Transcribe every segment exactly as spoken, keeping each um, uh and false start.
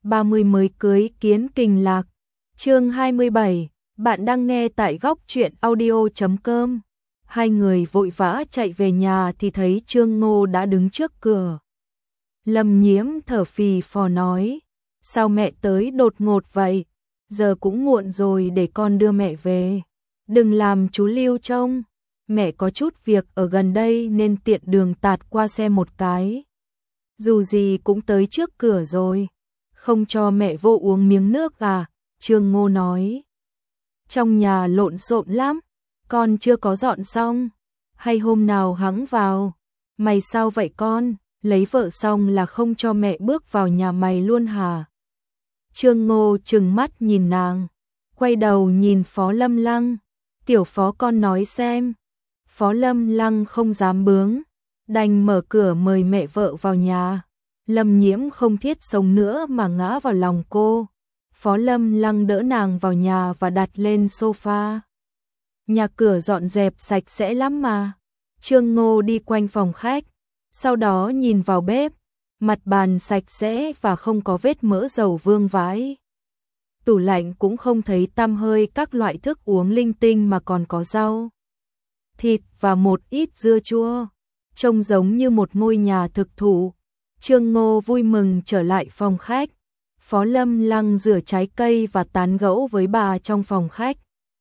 ba mươi mới cưới kiến kình lạc. Chương hai mươi bảy, bạn đang nghe tại góc truyện audio chấm com. Hai người vội vã chạy về nhà thì thấy Trương Ngô đã đứng trước cửa. Lâm Nhiễm thở phì phò nói, sao mẹ tới đột ngột vậy? Giờ cũng muộn rồi, để con đưa mẹ về. Đừng làm chú Lưu trông. Mẹ có chút việc ở gần đây nên tiện đường tạt qua xem một cái. Dù gì cũng tới trước cửa rồi. Không cho mẹ vô uống miếng nước à? Trương Ngô nói. Trong nhà lộn xộn lắm, con chưa có dọn xong. Hay hôm nào hẵng vào. Mày sao vậy con? Lấy vợ xong là không cho mẹ bước vào nhà mày luôn hả? Trương Ngô trừng mắt nhìn nàng, quay đầu nhìn Phó Lâm Lăng. Tiểu Phó con nói xem. Phó Lâm Lăng không dám bướng, đành mở cửa mời mẹ vợ vào nhà. Lâm Nhiễm không thiết sống nữa mà ngã vào lòng cô. Phó Lâm Lăng đỡ nàng vào nhà và đặt lên sofa. Nhà cửa dọn dẹp sạch sẽ lắm mà. Trương Ngô đi quanh phòng khách, sau đó nhìn vào bếp. Mặt bàn sạch sẽ và không có vết mỡ dầu vương vãi. Tủ lạnh cũng không thấy tăm hơi các loại thức uống linh tinh mà còn có rau, thịt và một ít dưa chua. Trông giống như một ngôi nhà thực thụ. Trương Ngô vui mừng trở lại phòng khách. Phó Lâm Lăng rửa trái cây và tán gẫu với bà trong phòng khách.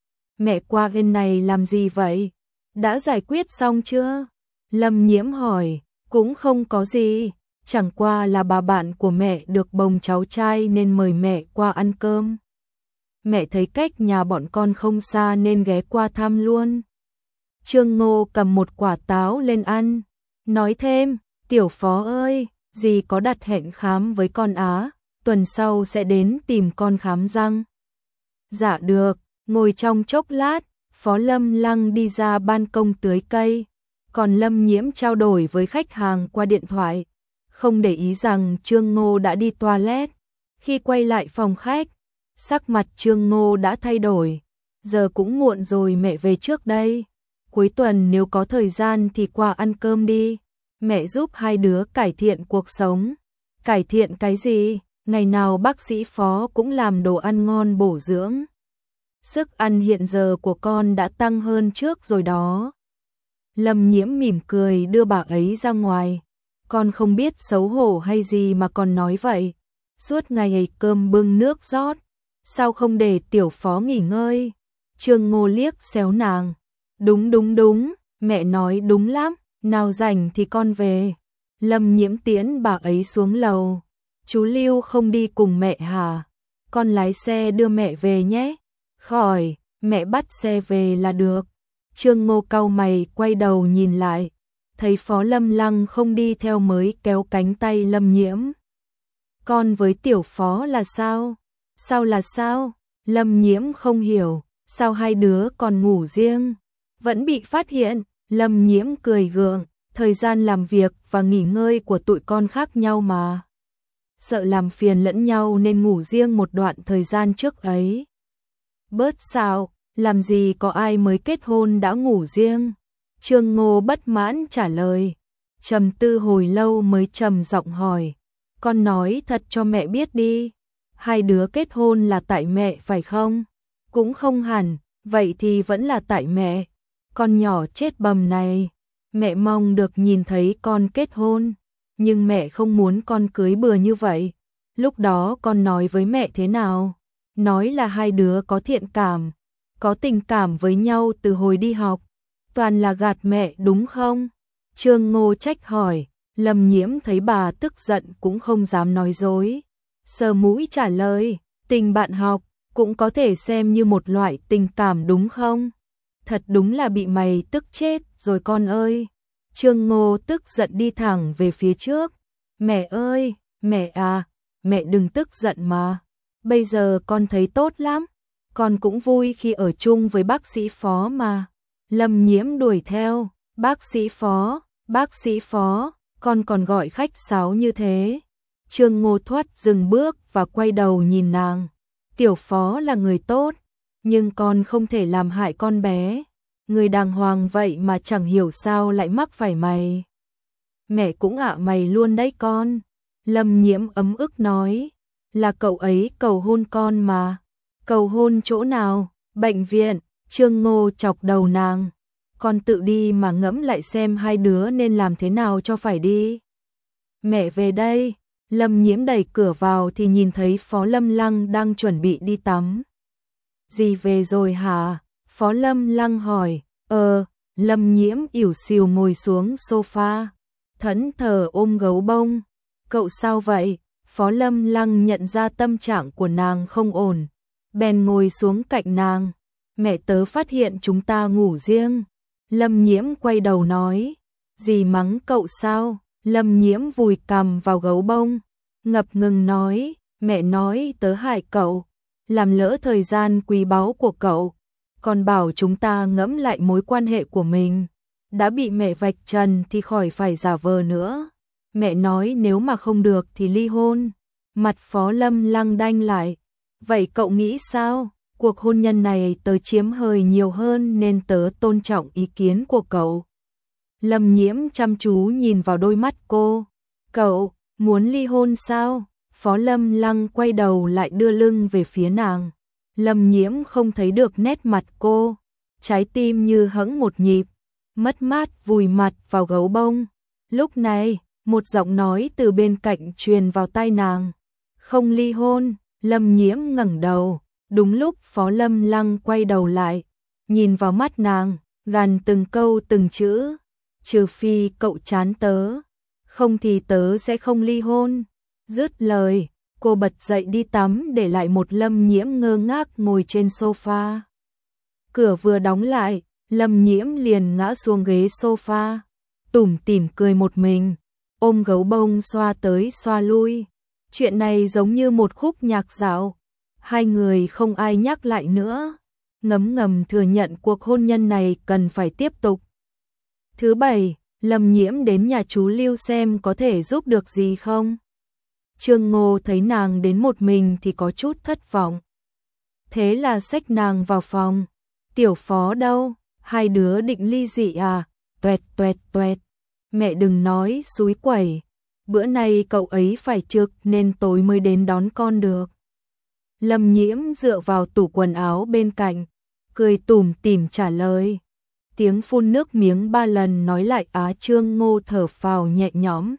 Mẹ qua bên này làm gì vậy? Đã giải quyết xong chưa? Lâm Nhiễm hỏi. Cũng không có gì. Chẳng qua là bà bạn của mẹ được bồng cháu trai nên mời mẹ qua ăn cơm. Mẹ thấy cách nhà bọn con không xa nên ghé qua thăm luôn. Trương Ngô cầm một quả táo lên ăn, nói thêm, Tiểu Phó ơi, dì có đặt hẹn khám với con Á, tuần sau sẽ đến tìm con khám răng. Dạ được. Ngồi trong chốc lát, Phó Lâm Lăng đi ra ban công tưới cây, còn Lâm Nhiễm trao đổi với khách hàng qua điện thoại, không để ý rằng Trương Ngô đã đi toilet. Khi quay lại phòng khách, sắc mặt Trương Ngô đã thay đổi. Giờ cũng muộn rồi, mẹ về trước đây. Cuối tuần nếu có thời gian thì qua ăn cơm đi. Mẹ giúp hai đứa cải thiện cuộc sống. Cải thiện cái gì? Ngày nào bác sĩ Phó cũng làm đồ ăn ngon bổ dưỡng. Sức ăn hiện giờ của con đã tăng hơn trước rồi đó. Lâm Nhiễm mỉm cười đưa bà ấy ra ngoài. Con không biết xấu hổ hay gì mà con nói vậy. Suốt ngày ấy cơm bưng nước rót, sao không để Tiểu Phó nghỉ ngơi? Trương Ngô liếc xéo nàng. Đúng đúng đúng, mẹ nói đúng lắm, nào rảnh thì con về. Lâm Nhiễm tiễn bà ấy xuống lầu. Chú Lưu không đi cùng mẹ hả? Con lái xe đưa mẹ về nhé. Khỏi, mẹ bắt xe về là được. Trương Ngô cau mày quay đầu nhìn lại, thấy Phó Lâm Lăng không đi theo mới kéo cánh tay Lâm Nhiễm. Con với Tiểu Phó là sao? Sao là sao? Lâm Nhiễm không hiểu, sao hai đứa còn ngủ riêng? Vẫn bị phát hiện. Lâm Nhiễm cười gượng, thời gian làm việc và nghỉ ngơi của tụi con khác nhau mà. Sợ làm phiền lẫn nhau nên ngủ riêng một đoạn thời gian trước ấy. Bớt xạo, làm gì có ai mới kết hôn đã ngủ riêng. Trương Ngô bất mãn trả lời. Trầm tư hồi lâu mới trầm giọng hỏi, con nói thật cho mẹ biết đi. Hai đứa kết hôn là tại mẹ phải không? Cũng không hẳn, vậy thì vẫn là tại mẹ. Con nhỏ chết bầm này, mẹ mong được nhìn thấy con kết hôn, nhưng mẹ không muốn con cưới bừa như vậy. Lúc đó con nói với mẹ thế nào? Nói là hai đứa có thiện cảm, có tình cảm với nhau từ hồi đi học. Toàn là gạt mẹ đúng không? Trương Ngô trách hỏi. Lâm Nhiễm thấy bà tức giận cũng không dám nói dối. Sờ mũi trả lời, tình bạn học cũng có thể xem như một loại tình cảm đúng không? Thật đúng là bị mày tức chết rồi con ơi. Trương Ngô tức giận đi thẳng về phía trước. Mẹ ơi, mẹ à, mẹ đừng tức giận mà. Bây giờ con thấy tốt lắm. Con cũng vui khi ở chung với bác sĩ Phó mà. Lâm Nhiễm đuổi theo. Bác sĩ Phó, bác sĩ Phó, con còn gọi khách sáo như thế. Trương Ngô thoát dừng bước và quay đầu nhìn nàng. Tiểu Phó là người tốt, nhưng con không thể làm hại con bé. Người đàng hoàng vậy mà chẳng hiểu sao lại mắc phải mày. Mẹ cũng ạ mày luôn đấy con. Lâm Nhiễm ấm ức nói. là cậu ấy cầu hôn con mà. Cầu hôn chỗ nào? Bệnh viện. Trương Ngô chọc đầu nàng. Con tự đi mà ngẫm lại xem hai đứa nên làm thế nào cho phải đi. Mẹ về đây. Lâm Nhiễm đẩy cửa vào thì nhìn thấy Phó Lâm Lăng đang chuẩn bị đi tắm. Dì về rồi hả? Phó Lâm Lăng hỏi. Ờ, Lâm Nhiễm ỉu xìu ngồi xuống sofa, thẫn thờ ôm gấu bông. Cậu sao vậy? Phó Lâm Lăng nhận ra tâm trạng của nàng không ổn, bèn ngồi xuống cạnh nàng. Mẹ tớ phát hiện chúng ta ngủ riêng. Lâm Nhiễm quay đầu nói. Dì mắng cậu sao? Lâm Nhiễm vùi cằm vào gấu bông, ngập ngừng nói. Mẹ nói tớ hại cậu, làm lỡ thời gian quý báu của cậu, còn bảo chúng ta ngẫm lại mối quan hệ của mình. Đã bị mẹ vạch trần thì khỏi phải giả vờ nữa. Mẹ nói nếu mà không được thì ly hôn. Mặt Phó Lâm Lăng đanh lại. Vậy cậu nghĩ sao? Cuộc hôn nhân này tớ chiếm hơi nhiều hơn nên tớ tôn trọng ý kiến của cậu. Lâm Nhiễm chăm chú nhìn vào đôi mắt cô. Cậu, muốn ly hôn sao? Phó Lâm Lăng quay đầu lại đưa lưng về phía nàng. Lâm Nhiễm không thấy được nét mặt cô. Trái tim như hẫng một nhịp, mất mát vùi mặt vào gấu bông. Lúc này, một giọng nói từ bên cạnh truyền vào tai nàng. Không ly hôn. Lâm Nhiễm ngẩng đầu. Đúng lúc Phó Lâm Lăng quay đầu lại, nhìn vào mắt nàng, gằn từng câu từng chữ. Trừ phi cậu chán tớ, không thì tớ sẽ không ly hôn. Dứt lời, cô bật dậy đi tắm để lại một Lâm Nhiễm ngơ ngác ngồi trên sofa. Cửa vừa đóng lại, Lâm Nhiễm liền ngã xuống ghế sofa, tủm tỉm cười một mình, ôm gấu bông xoa tới xoa lui. Chuyện này giống như một khúc nhạc dạo. Hai người không ai nhắc lại nữa, ngấm ngầm thừa nhận cuộc hôn nhân này cần phải tiếp tục. Thứ bảy, Lâm Nhiễm đến nhà chú Lưu xem có thể giúp được gì không. Trương Ngô thấy nàng đến một mình thì có chút thất vọng. Thế là xách nàng vào phòng. Tiểu Phó đâu? Hai đứa định ly dị à? Tuẹt tuẹt tuẹt. Mẹ đừng nói xúi quẩy. Bữa nay cậu ấy phải trực nên tối mới đến đón con được. Lâm Nhiễm dựa vào tủ quần áo bên cạnh, cười tủm tỉm trả lời. Tiếng phun nước miếng ba lần nói lại Á. Trương Ngô thở phào nhẹ nhõm.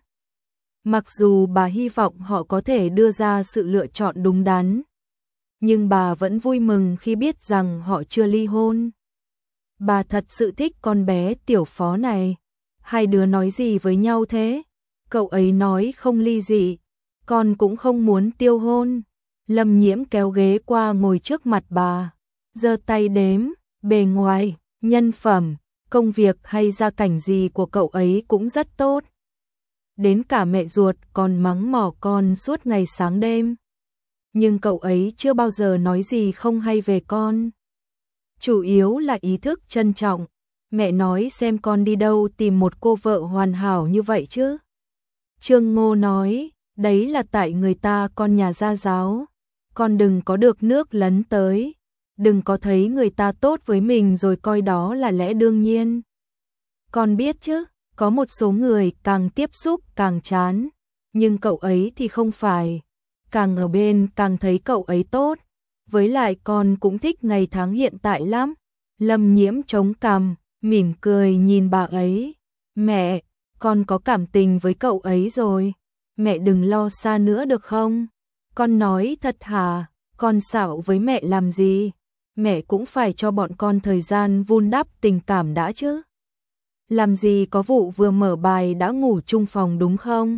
Mặc dù bà hy vọng họ có thể đưa ra sự lựa chọn đúng đắn, nhưng bà vẫn vui mừng khi biết rằng họ chưa ly hôn. Bà thật sự thích con bé Tiểu Phó này. Hai đứa nói gì với nhau thế? Cậu ấy nói không ly dị, con cũng không muốn tiêu hôn. Lâm Nhiễm kéo ghế qua ngồi trước mặt bà, giơ tay đếm. Bề ngoài, nhân phẩm, công việc hay gia cảnh gì của cậu ấy cũng rất tốt. Đến cả mẹ ruột còn mắng mỏ con suốt ngày sáng đêm. Nhưng cậu ấy chưa bao giờ nói gì không hay về con. Chủ yếu là ý thức trân trọng. Mẹ nói xem con đi đâu tìm một cô vợ hoàn hảo như vậy chứ. Trương Ngô nói, đấy là tại người ta con nhà gia giáo. Con đừng có được nước lấn tới. Đừng có thấy người ta tốt với mình rồi coi đó là lẽ đương nhiên. Con biết chứ, có một số người càng tiếp xúc càng chán. Nhưng cậu ấy thì không phải. Càng ở bên càng thấy cậu ấy tốt. Với lại con cũng thích ngày tháng hiện tại lắm. Lâm Nhiễm chống cằm, mỉm cười nhìn bà ấy. Mẹ, con có cảm tình với cậu ấy rồi. Mẹ đừng lo xa nữa được không? Con nói thật hả? Con xạo với mẹ làm gì? Mẹ cũng phải cho bọn con thời gian vun đắp tình cảm đã chứ. Làm gì có vụ vừa mở bài đã ngủ chung phòng đúng không?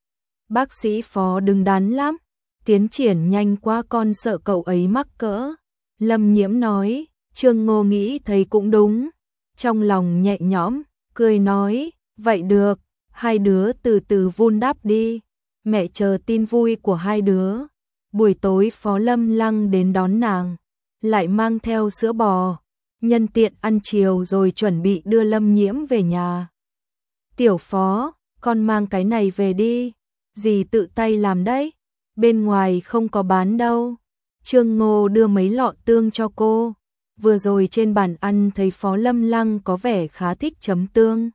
Bác sĩ Phó đứng đắn lắm. Tiến triển nhanh quá con sợ cậu ấy mắc cỡ. Lâm Nhiễm nói. Trương Ngô nghĩ thấy cũng đúng. Trong lòng nhẹ nhõm, cười nói. Vậy được, hai đứa từ từ vun đắp đi. Mẹ chờ tin vui của hai đứa. Buổi tối Phó Lâm Lăng đến đón nàng, lại mang theo sữa bò. Nhân tiện ăn chiều rồi chuẩn bị đưa Lâm Nhiễm về nhà. Tiểu Phó, con mang cái này về đi. Dì tự tay làm đấy. Bên ngoài không có bán đâu. Trương Ngô đưa mấy lọ tương cho cô. Vừa rồi trên bàn ăn thấy Phó Lâm Lăng có vẻ khá thích chấm tương.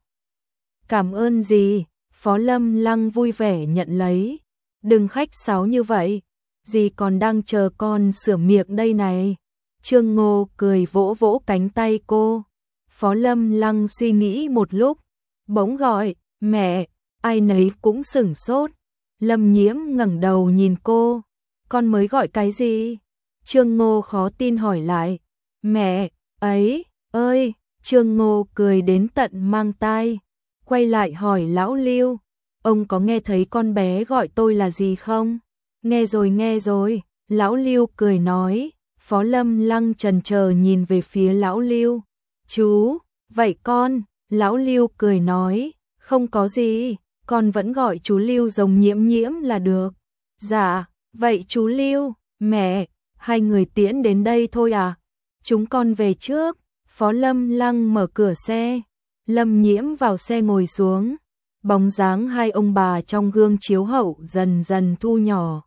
Cảm ơn dì. Phó Lâm Lăng vui vẻ nhận lấy. Đừng khách sáo như vậy. dì còn đang chờ con sửa miệng đây này. Trương Ngô cười vỗ vỗ cánh tay cô. Phó Lâm Lăng suy nghĩ một lúc, bỗng gọi, mẹ, ai nấy cũng sửng sốt. Lâm Nhiễm ngẩng đầu nhìn cô, con mới gọi cái gì? Trương Ngô khó tin hỏi lại, mẹ, ấy, ơi, Trương Ngô cười đến tận mang tai, quay lại hỏi lão Lưu, ông có nghe thấy con bé gọi tôi là gì không? Nghe rồi nghe rồi, lão Lưu cười nói. Phó Lâm Lăng chần chờ nhìn về phía lão Lưu. Chú, vậy con, lão Lưu cười nói, không có gì, con vẫn gọi chú Lưu giống Nhiễm Nhiễm là được. Dạ, vậy chú Lưu, mẹ, hai người tiễn đến đây thôi à? Chúng con về trước. Phó Lâm Lăng mở cửa xe, Lâm Nhiễm vào xe ngồi xuống. Bóng dáng hai ông bà trong gương chiếu hậu dần dần thu nhỏ.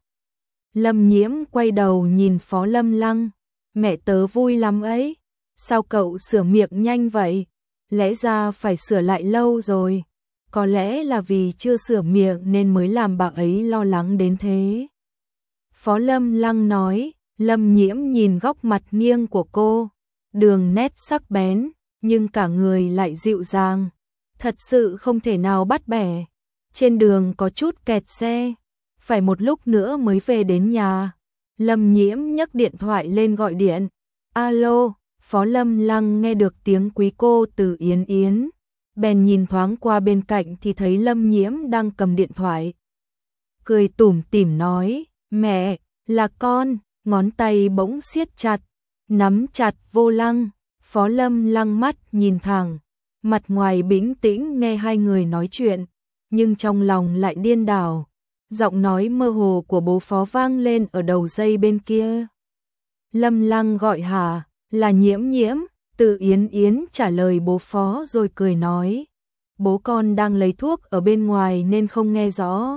Lâm Nhiễm quay đầu nhìn Phó Lâm Lăng, mẹ tớ vui lắm ấy, sao cậu sửa miệng nhanh vậy? Lẽ ra phải sửa lại lâu rồi, có lẽ là vì chưa sửa miệng nên mới làm bà ấy lo lắng đến thế. Phó Lâm Lăng nói. Lâm Nhiễm nhìn góc mặt nghiêng của cô, đường nét sắc bén, nhưng cả người lại dịu dàng, thật sự không thể nào bắt bẻ. Trên đường có chút kẹt xe, phải một lúc nữa mới về đến nhà. Lâm Nhiễm nhấc điện thoại lên gọi điện. Alo, Phó Lâm Lăng nghe được tiếng quý cô từ Yến Yến, bèn nhìn thoáng qua bên cạnh thì thấy Lâm Nhiễm đang cầm điện thoại. Cười tủm tỉm nói, mẹ, là con, ngón tay bỗng siết chặt, nắm chặt vô lăng. Phó Lâm Lăng mắt nhìn thẳng, mặt ngoài bình tĩnh nghe hai người nói chuyện, nhưng trong lòng lại điên đảo. Giọng nói mơ hồ của bố Phó vang lên ở đầu dây bên kia. Lâm Lăng gọi hả, là Nhiễm Nhiễm. Từ Yến Yến trả lời bố Phó rồi cười nói, bố con đang lấy thuốc ở bên ngoài nên không nghe rõ.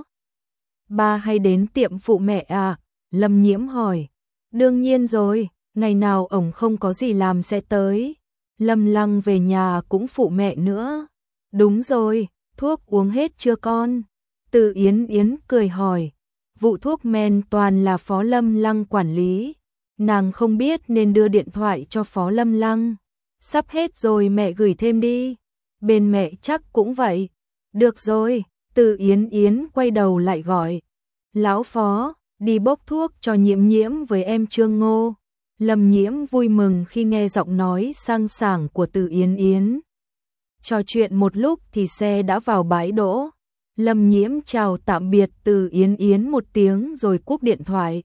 Ba hay đến tiệm phụ mẹ à? Lâm Nhiễm hỏi. Đương nhiên rồi, ngày nào ổng không có gì làm sẽ tới. Lâm Lăng về nhà cũng phụ mẹ nữa. Đúng rồi, thuốc uống hết chưa con? Từ Yến Yến cười hỏi. Vụ thuốc men toàn là Phó Lâm Lăng quản lý, nàng không biết nên đưa điện thoại cho Phó Lâm Lăng. Sắp hết rồi mẹ gửi thêm đi. Bên mẹ chắc cũng vậy. Được rồi. Từ Yến Yến quay đầu lại gọi, lão Phó, đi bốc thuốc cho Nhiễm Nhiễm với em Trương Ngô. Lâm Nhiễm vui mừng khi nghe giọng nói sang sảng của Từ Yến Yến. Trò chuyện một lúc thì xe đã vào bãi đỗ. Lâm Nhiễm chào tạm biệt Từ Yến Yến một tiếng rồi cúp điện thoại.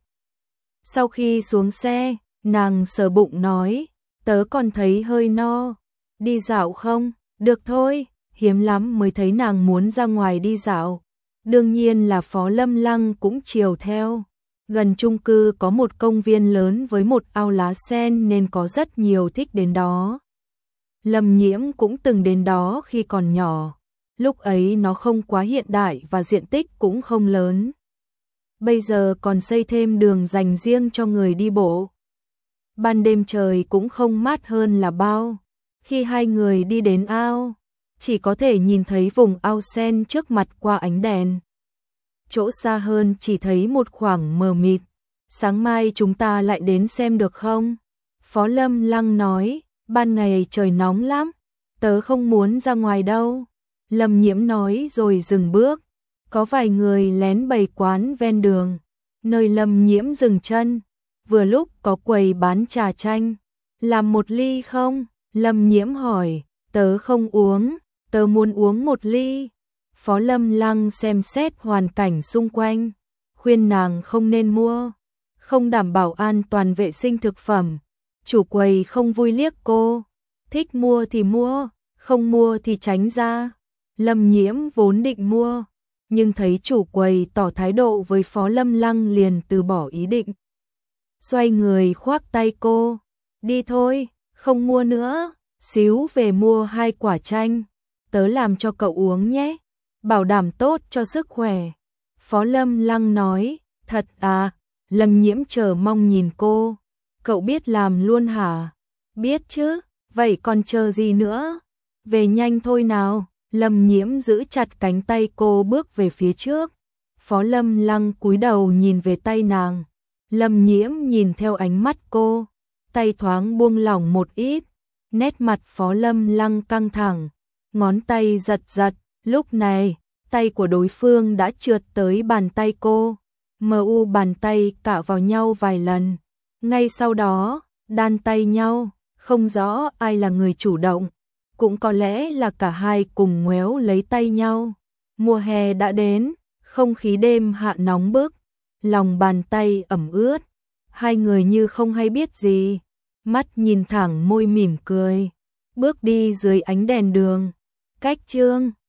Sau khi xuống xe, nàng sờ bụng nói, tớ còn thấy hơi no. Đi dạo không? Được thôi, hiếm lắm mới thấy nàng muốn ra ngoài đi dạo. Đương nhiên là Phó Lâm Lăng cũng chiều theo. Gần chung cư có một công viên lớn với một ao lá sen nên có rất nhiều thích đến đó. Lâm Nhiễm cũng từng đến đó khi còn nhỏ. Lúc ấy nó không quá hiện đại và diện tích cũng không lớn. Bây giờ còn xây thêm đường dành riêng cho người đi bộ. Ban đêm trời cũng không mát hơn là bao. Khi hai người đi đến ao, chỉ có thể nhìn thấy vùng ao sen trước mặt qua ánh đèn. Chỗ xa hơn chỉ thấy một khoảng mờ mịt. Sáng mai chúng ta lại đến xem được không? Phó Lâm Lăng nói, ban ngày trời nóng lắm, tớ không muốn ra ngoài đâu. Lâm Nhiễm nói rồi dừng bước. Có vài người lén bày quán ven đường. Nơi Lâm Nhiễm dừng chân, vừa lúc có quầy bán trà chanh. Làm một ly không? Lâm Nhiễm hỏi. Tớ không uống, tớ muốn uống một ly. Phó Lâm Lăng xem xét hoàn cảnh xung quanh, khuyên nàng không nên mua, không đảm bảo an toàn vệ sinh thực phẩm. Chủ quầy không vui liếc cô, thích mua thì mua, không mua thì tránh ra. Lâm Nhiễm vốn định mua, nhưng thấy chủ quầy tỏ thái độ với Phó Lâm Lăng liền từ bỏ ý định. Xoay người khoác tay cô, đi thôi, không mua nữa, xíu về mua hai quả chanh, tớ làm cho cậu uống nhé, bảo đảm tốt cho sức khỏe. Phó Lâm Lăng nói, thật à? Lâm Nhiễm chờ mong nhìn cô, cậu biết làm luôn hả? Biết chứ, vậy còn chờ gì nữa? Về nhanh thôi nào. Lâm Nhiễm giữ chặt cánh tay cô bước về phía trước. Phó Lâm Lăng cúi đầu nhìn về tay nàng, Lâm Nhiễm nhìn theo ánh mắt cô, tay thoáng buông lỏng một ít, nét mặt Phó Lâm Lăng căng thẳng, ngón tay giật giật, lúc này, tay của đối phương đã trượt tới bàn tay cô, mờ u bàn tay cạ vào nhau vài lần, ngay sau đó, đan tay nhau, không rõ ai là người chủ động, cũng có lẽ là cả hai cùng ngoéo lấy tay nhau. Mùa hè đã đến, không khí đêm hạ nóng bức, lòng bàn tay ẩm ướt, hai người như không hay biết gì, mắt nhìn thẳng môi mỉm cười, bước đi dưới ánh đèn đường, cách Trương